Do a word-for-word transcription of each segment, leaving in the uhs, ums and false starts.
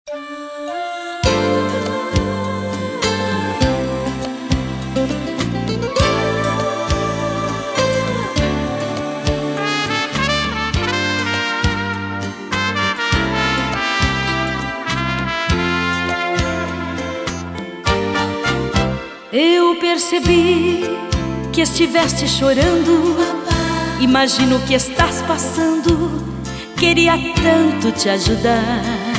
Eu percebi que estiveste chorando. Imagino o que estás passando. Queria tanto te ajudar.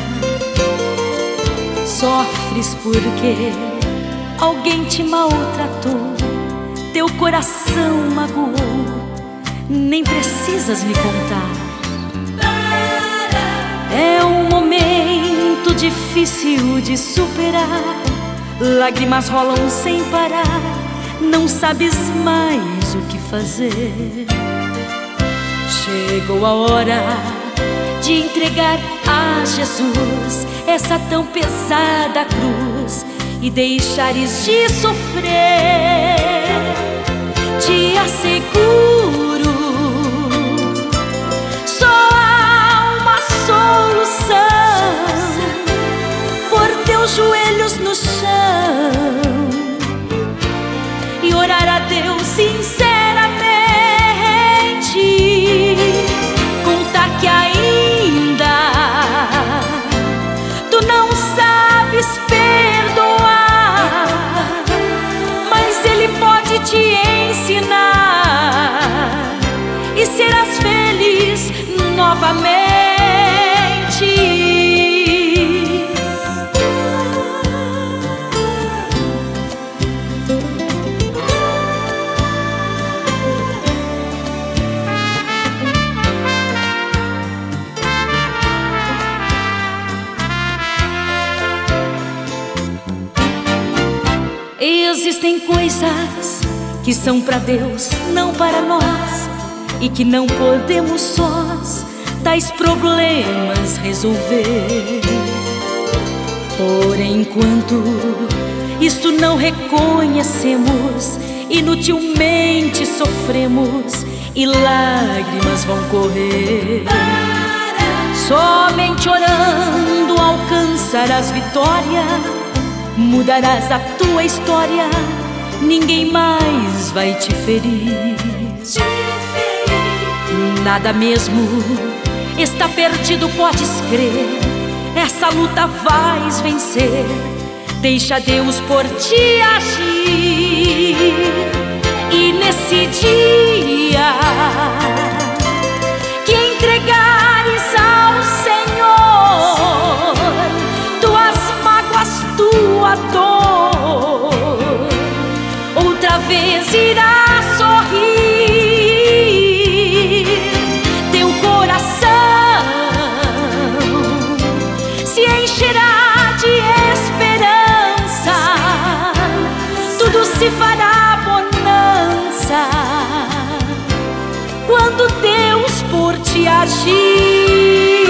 Sofres porque alguém te maltratou, teu coração magoou. Nem precisas me contar. É um momento difícil de superar. Lágrimas rolam sem parar. Não sabes mais o que fazer. Chegou a hora de entregar a Jesus essa tão pesada cruz e deixares de sofrer. Te asseguro, só há uma solução. Pôr teus joelhos no chão e orar a Deus sinceramente. Contar que ainda tu não sabes perdoar, mas Ele pode te ensinar e serás feliz novamente. Existem coisas que são para Deus, não para nós, e que não podemos sós tais problemas resolver. Porém, enquanto isso não reconhecemos, inutilmente sofremos e lágrimas vão correr. Somente orando alcançarás vitória. Mudarás a tua história, ninguém mais vai te ferir. Nada mesmo está perdido, podes crer. Essa luta vais vencer. Deixa Deus por ti agir. E nesse dia que entregares ao Senhor tuas mágoas, tua dor, outra vez irá sorrir. Teu coração se encherá de esperança. Tudo se fará bonança quando Deus por ti agir.